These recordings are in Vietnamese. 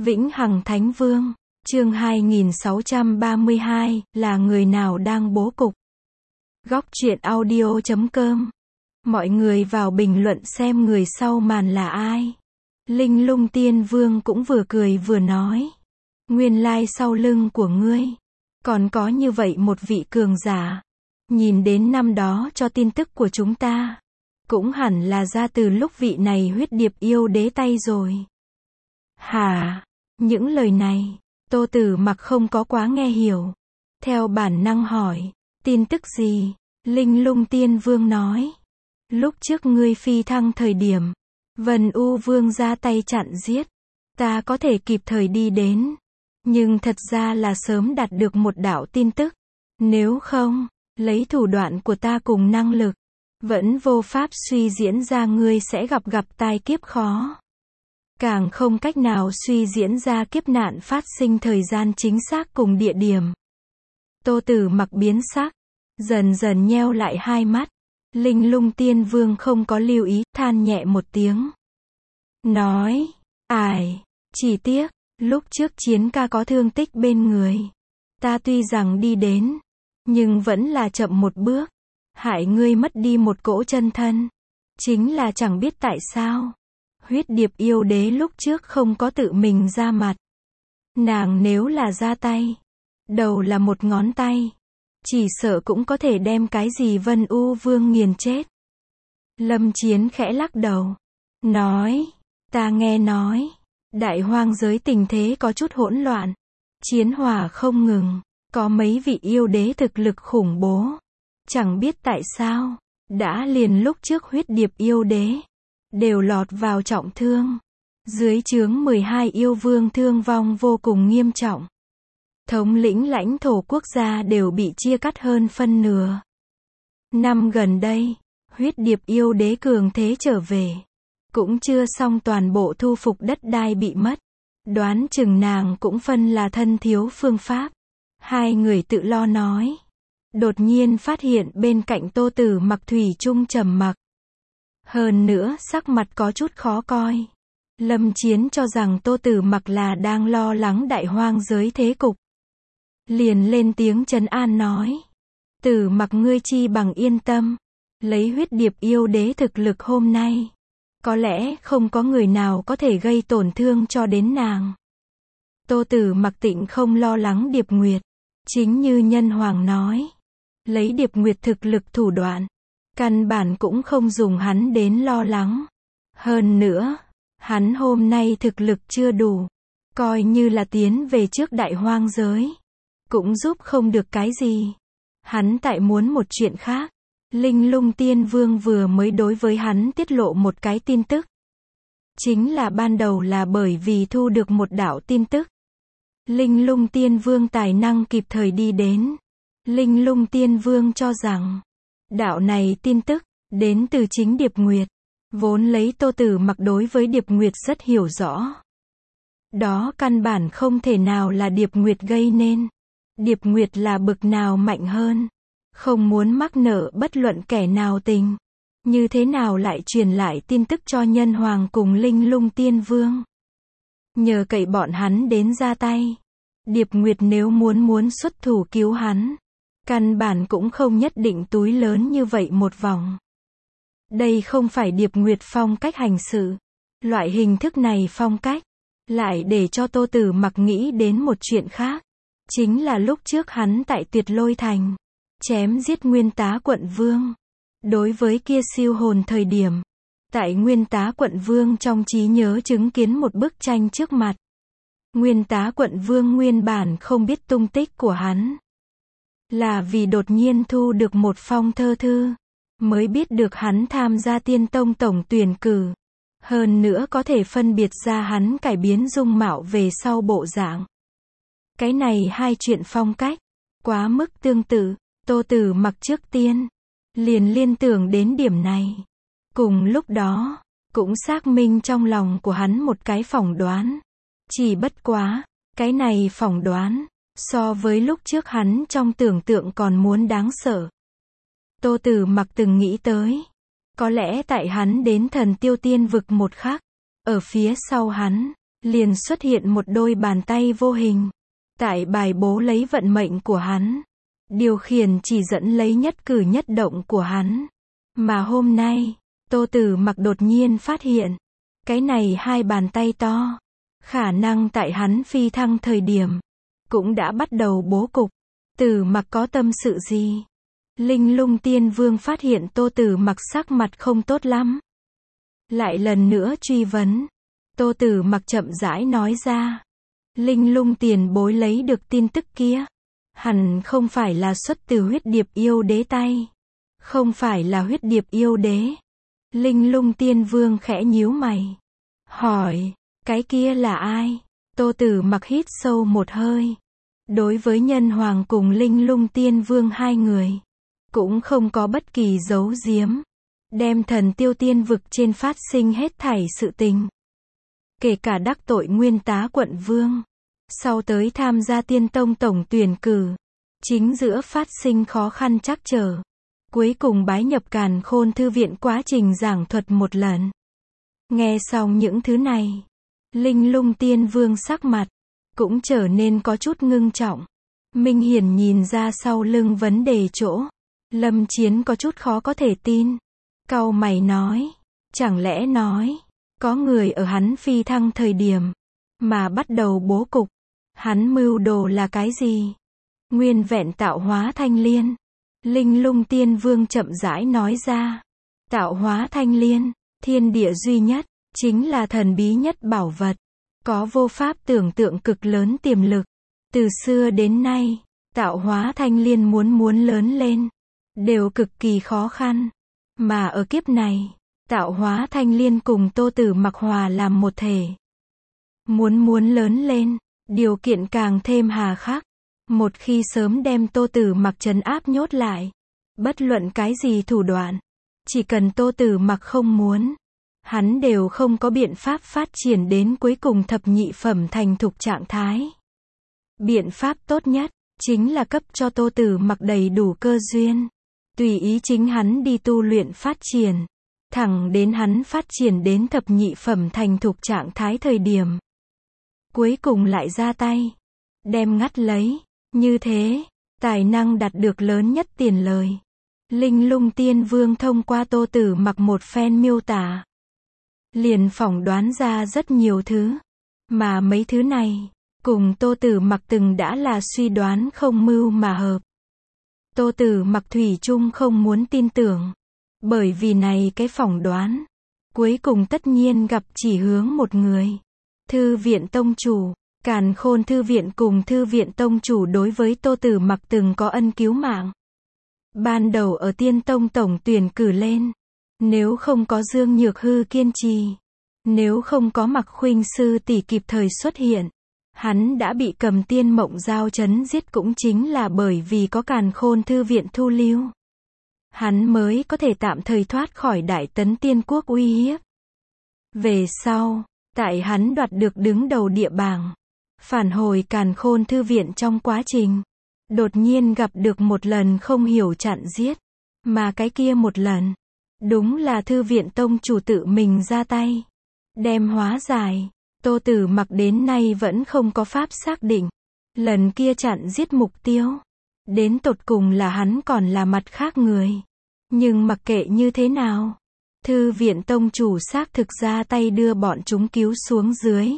Vĩnh Hằng Thánh Vương, chương 2632, là người nào đang bố cục? Góc truyện audio.com. Mọi người vào bình luận xem người sau màn là ai. Linh Lung Tiên Vương cũng vừa cười vừa nói. Nguyên lai sau lưng của ngươi còn có như vậy một vị cường giả. Nhìn đến năm đó cho tin tức của chúng ta, cũng hẳn là ra từ lúc vị này huyết điệp yêu đế tay rồi. Hả? Những lời này, Tô Tử Mặc không có quá nghe hiểu. Theo bản năng hỏi, tin tức gì? Linh Lung Tiên Vương nói, lúc trước ngươi phi thăng thời điểm, Vân U Vương ra tay chặn giết, ta có thể kịp thời đi đến, nhưng thật ra là sớm đạt được một đạo tin tức. Nếu không, lấy thủ đoạn của ta cùng năng lực, vẫn vô pháp suy diễn ra ngươi sẽ gặp tai kiếp khó. Càng không cách nào suy diễn ra kiếp nạn phát sinh thời gian chính xác cùng địa điểm. Tô Tử Mặc biến sắc, dần dần nheo lại hai mắt. Linh Lung Tiên Vương không có lưu ý, than nhẹ một tiếng. Nói, ải, chỉ tiếc, lúc trước chiến ca có thương tích bên người. Ta tuy rằng đi đến, nhưng vẫn là chậm một bước. Hại ngươi mất đi một cỗ chân thân. Chính là chẳng biết tại sao. Huyết điệp yêu đế lúc trước không có tự mình ra mặt. Nàng nếu là ra tay, đầu là một ngón tay, chỉ sợ cũng có thể đem cái gì Vân U Vương nghiền chết. Lâm Chiến khẽ lắc đầu, nói, ta nghe nói, đại hoang giới tình thế có chút hỗn loạn, chiến hỏa không ngừng, có mấy vị yêu đế thực lực khủng bố. Chẳng biết tại sao, đã liền lúc trước huyết điệp yêu đế đều lọt vào trọng thương. Dưới trướng 12 yêu vương thương vong vô cùng nghiêm trọng. Thống lĩnh lãnh thổ quốc gia đều bị chia cắt hơn phân nửa. Năm gần đây, huyết điệp yêu đế cường thế trở về. Cũng chưa xong toàn bộ thu phục đất đai bị mất. Đoán chừng nàng cũng phân là thân thiếu phương pháp. Hai người tự lo nói. Đột nhiên phát hiện bên cạnh Tô Tử Mặc thủy chung trầm mặc. Hơn nữa sắc mặt có chút khó coi. Lâm Chiến cho rằng Tô Tử Mặc là đang lo lắng đại hoang giới thế cục. Liền lên tiếng trấn an nói. Tử Mặc ngươi chi bằng yên tâm. Lấy huyết điệp yêu đế thực lực hôm nay, có lẽ không có người nào có thể gây tổn thương cho đến nàng. Tô Tử Mặc tịnh không lo lắng Điệp Nguyệt. Chính như Nhân Hoàng nói. Lấy Điệp Nguyệt thực lực thủ đoạn, căn bản cũng không dùng hắn đến lo lắng. Hơn nữa, hắn hôm nay thực lực chưa đủ, coi như là tiến về trước đại hoang giới, cũng giúp không được cái gì. Hắn tại muốn một chuyện khác. Linh Lung Tiên Vương vừa mới đối với hắn tiết lộ một cái tin tức. Chính là ban đầu là bởi vì thu được một đạo tin tức. Linh Lung Tiên Vương tài năng kịp thời đi đến. Linh Lung Tiên Vương cho rằng, đạo này tin tức, đến từ chính Điệp Nguyệt. Vốn lấy Tô Tử Mặc đối với Điệp Nguyệt rất hiểu rõ. Đó căn bản không thể nào là Điệp Nguyệt gây nên. Điệp Nguyệt là bực nào mạnh hơn. Không muốn mắc nợ bất luận kẻ nào tình. Như thế nào lại truyền lại tin tức cho Nhân Hoàng cùng Linh Lung Tiên Vương. Nhờ cậy bọn hắn đến ra tay. Điệp Nguyệt nếu muốn xuất thủ cứu hắn, căn bản cũng không nhất định túi lớn như vậy một vòng. Đây không phải Điệp Nguyệt phong cách hành sự. Loại hình thức này phong cách, lại để cho Tô Tử Mặc nghĩ đến một chuyện khác. Chính là lúc trước hắn tại Tuyệt Lôi Thành, chém giết Nguyên Tá Quận Vương. Đối với kia siêu hồn thời điểm, tại Nguyên Tá Quận Vương trong trí nhớ chứng kiến một bức tranh trước mặt. Nguyên Tá Quận Vương nguyên bản không biết tung tích của hắn. Là vì đột nhiên thu được một phong thơ thư, mới biết được hắn tham gia Tiên Tông tổng tuyển cử. Hơn nữa có thể phân biệt ra hắn cải biến dung mạo về sau bộ dạng. Cái này hai chuyện phong cách, quá mức tương tự. Tô Tử Mặc trước tiên liền liên tưởng đến điểm này. Cùng lúc đó, cũng xác minh trong lòng của hắn một cái phỏng đoán. Chỉ bất quá, cái này phỏng đoán, so với lúc trước hắn trong tưởng tượng còn muốn đáng sợ. Tô Tử Mặc từng nghĩ tới, có lẽ tại hắn đến Thần Tiêu Tiên vực một khắc, ở phía sau hắn, liền xuất hiện một đôi bàn tay vô hình. Tại bài bố lấy vận mệnh của hắn. Điều khiển chỉ dẫn lấy nhất cử nhất động của hắn. Mà hôm nay, Tô Tử Mặc đột nhiên phát hiện. Cái này hai bàn tay to. Khả năng tại hắn phi thăng thời điểm. Cũng đã bắt đầu bố cục. Tử Mặc có tâm sự gì? Linh Lung Tiên Vương phát hiện Tô Tử Mặc sắc mặt không tốt lắm. Lại lần nữa truy vấn. Tô Tử Mặc chậm rãi nói ra. Linh Lung tiền bối lấy được tin tức kia. Hẳn không phải là xuất từ huyết điệp yêu đế tay. Không phải là huyết điệp yêu đế. Linh Lung Tiên Vương khẽ nhíu mày. Hỏi, cái kia là ai? Tô Tử Mặc hít sâu một hơi. Đối với Nhân Hoàng cùng Linh Lung Tiên Vương hai người. Cũng không có bất kỳ giấu giếm. Đem Thần Tiêu Tiên vực trên phát sinh hết thảy sự tình. Kể cả đắc tội nguyên tá quận vương. Sau tới tham gia Tiên Tông tổng tuyển cử. Chính giữa phát sinh khó khăn trắc trở. Cuối cùng bái nhập Càn Khôn Thư viện quá trình giảng thuật một lần. Nghe xong những thứ này. Linh Lung Tiên Vương sắc mặt. Cũng trở nên có chút ngưng trọng. Minh Hiển nhìn ra sau lưng vấn đề chỗ. Lâm Chiến có chút khó có thể tin. Cau mày nói. Chẳng lẽ nói. Có người ở hắn phi thăng thời điểm. Mà bắt đầu bố cục. Hắn mưu đồ là cái gì? Nguyên vẹn tạo hóa thanh liên. Linh Lung Tiên Vương chậm rãi nói ra. Tạo hóa thanh liên. Thiên địa duy nhất. Chính là thần bí nhất bảo vật. Có vô pháp tưởng tượng cực lớn tiềm lực. Từ xưa đến nay. Tạo hóa thanh liên muốn lớn lên. Đều cực kỳ khó khăn. Mà ở kiếp này. Tạo hóa thanh liên cùng Tô Tử Mặc hòa làm một thể. Muốn lớn lên. Điều kiện càng thêm hà khắc. Một khi sớm đem Tô Tử Mặc trấn áp nhốt lại. Bất luận cái gì thủ đoạn. Chỉ cần Tô Tử Mặc không muốn. Hắn đều không có biện pháp phát triển đến cuối cùng thập nhị phẩm thành thục trạng thái. Biện pháp tốt nhất. Chính là cấp cho Tô Tử Mặc đầy đủ cơ duyên. Tùy ý chính hắn đi tu luyện phát triển. Thẳng đến hắn phát triển đến thập nhị phẩm thành thục trạng thái thời điểm. Cuối cùng lại ra tay. Đem ngắt lấy. Như thế, tài năng đạt được lớn nhất tiền lời. Linh Lung Tiên Vương thông qua Tô Tử Mặc một phen miêu tả. Liền phỏng đoán ra rất nhiều thứ. Mà mấy thứ này, cùng Tô Tử Mặc từng đã là suy đoán không mưu mà hợp. Tô Tử Mặc thủy chung không muốn tin tưởng. Bởi vì này cái phỏng đoán. Cuối cùng tất nhiên gặp chỉ hướng một người. Thư viện tông chủ. Càn Khôn Thư viện cùng Thư viện tông chủ đối với Tô Tử Mặc từng có ân cứu mạng. Ban đầu ở Tiên Tông tổng tuyển cử lên. Nếu không có Dương Nhược Hư kiên trì. Nếu không có Mặc Khuynh sư tỷ kịp thời xuất hiện. Hắn đã bị Cầm Tiên Mộng Giao chấn giết cũng chính là bởi vì có Càn Khôn Thư viện thu lưu. Hắn mới có thể tạm thời thoát khỏi Đại Tấn Tiên Quốc uy hiếp. Về sau, tại hắn đoạt được đứng đầu địa bảng. Phản hồi Càn Khôn Thư viện trong quá trình. Đột nhiên gặp được một lần không hiểu chặn giết. Mà cái kia một lần. Đúng là Thư viện tông chủ tự mình ra tay. Đem hóa giải. Tô Tử Mặc đến nay vẫn không có pháp xác định. Lần kia chặn giết mục tiêu. Đến tột cùng là hắn còn là mặt khác người. Nhưng mặc kệ như thế nào. Thư viện tông chủ xác thực ra tay đưa bọn chúng cứu xuống dưới.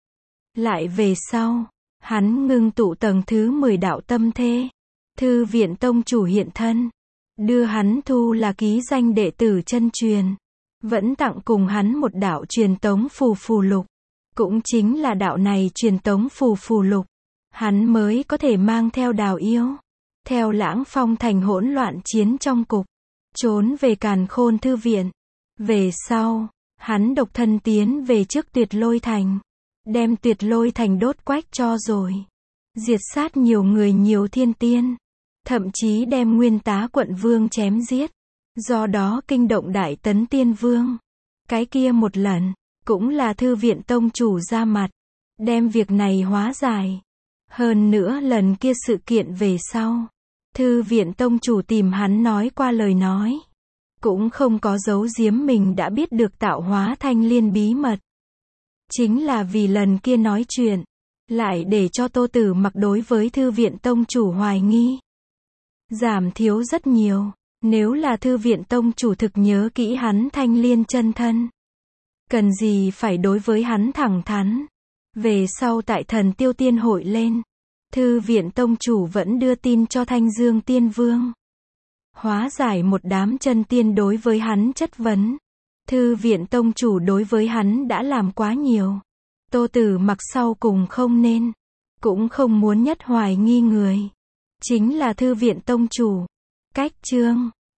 Lại về sau. Hắn ngưng tụ tầng thứ 10 đạo tâm thế. Thư viện tông chủ hiện thân. Đưa hắn thu là ký danh đệ tử chân truyền. Vẫn tặng cùng hắn một đạo truyền tống phù lục. Cũng chính là đạo này truyền tống phù lục. Hắn mới có thể mang theo Đào Yêu. Theo Lãng Phong thành hỗn loạn chiến trong cục. Trốn về Càn Khôn Thư viện. Về sau, hắn độc thân tiến về trước Tuyệt Lôi Thành. Đem Tuyệt Lôi Thành đốt quách cho rồi. Diệt sát nhiều người nhiều thiên tiên. Thậm chí đem nguyên tá quận vương chém giết. Do đó kinh động Đại Tấn Tiên Vương. Cái kia một lần, cũng là Thư viện tông chủ ra mặt. Đem việc này hóa giải. Hơn nữa lần kia sự kiện về sau. Thư viện tông chủ tìm hắn nói qua lời nói. Cũng không có giấu giếm mình đã biết được tạo hóa thanh liên bí mật. Chính là vì lần kia nói chuyện, lại để cho Tô Tử Mặc đối với thư viện tông chủ hoài nghi. Giảm thiếu rất nhiều. Nếu là thư viện tông chủ thực nhớ kỹ hắn thanh liên chân thân, cần gì phải đối với hắn thẳng thắn. Về sau tại Thần Tiêu Tiên hội lên, thư viện tông chủ vẫn đưa tin cho Thanh Dương Tiên Vương, hóa giải một đám chân tiên đối với hắn chất vấn. Thư viện tông chủ đối với hắn đã làm quá nhiều. Tô Tử Mặc sau cùng không nên, cũng không muốn nhất hoài nghi người, chính là thư viện tông chủ. Cách chương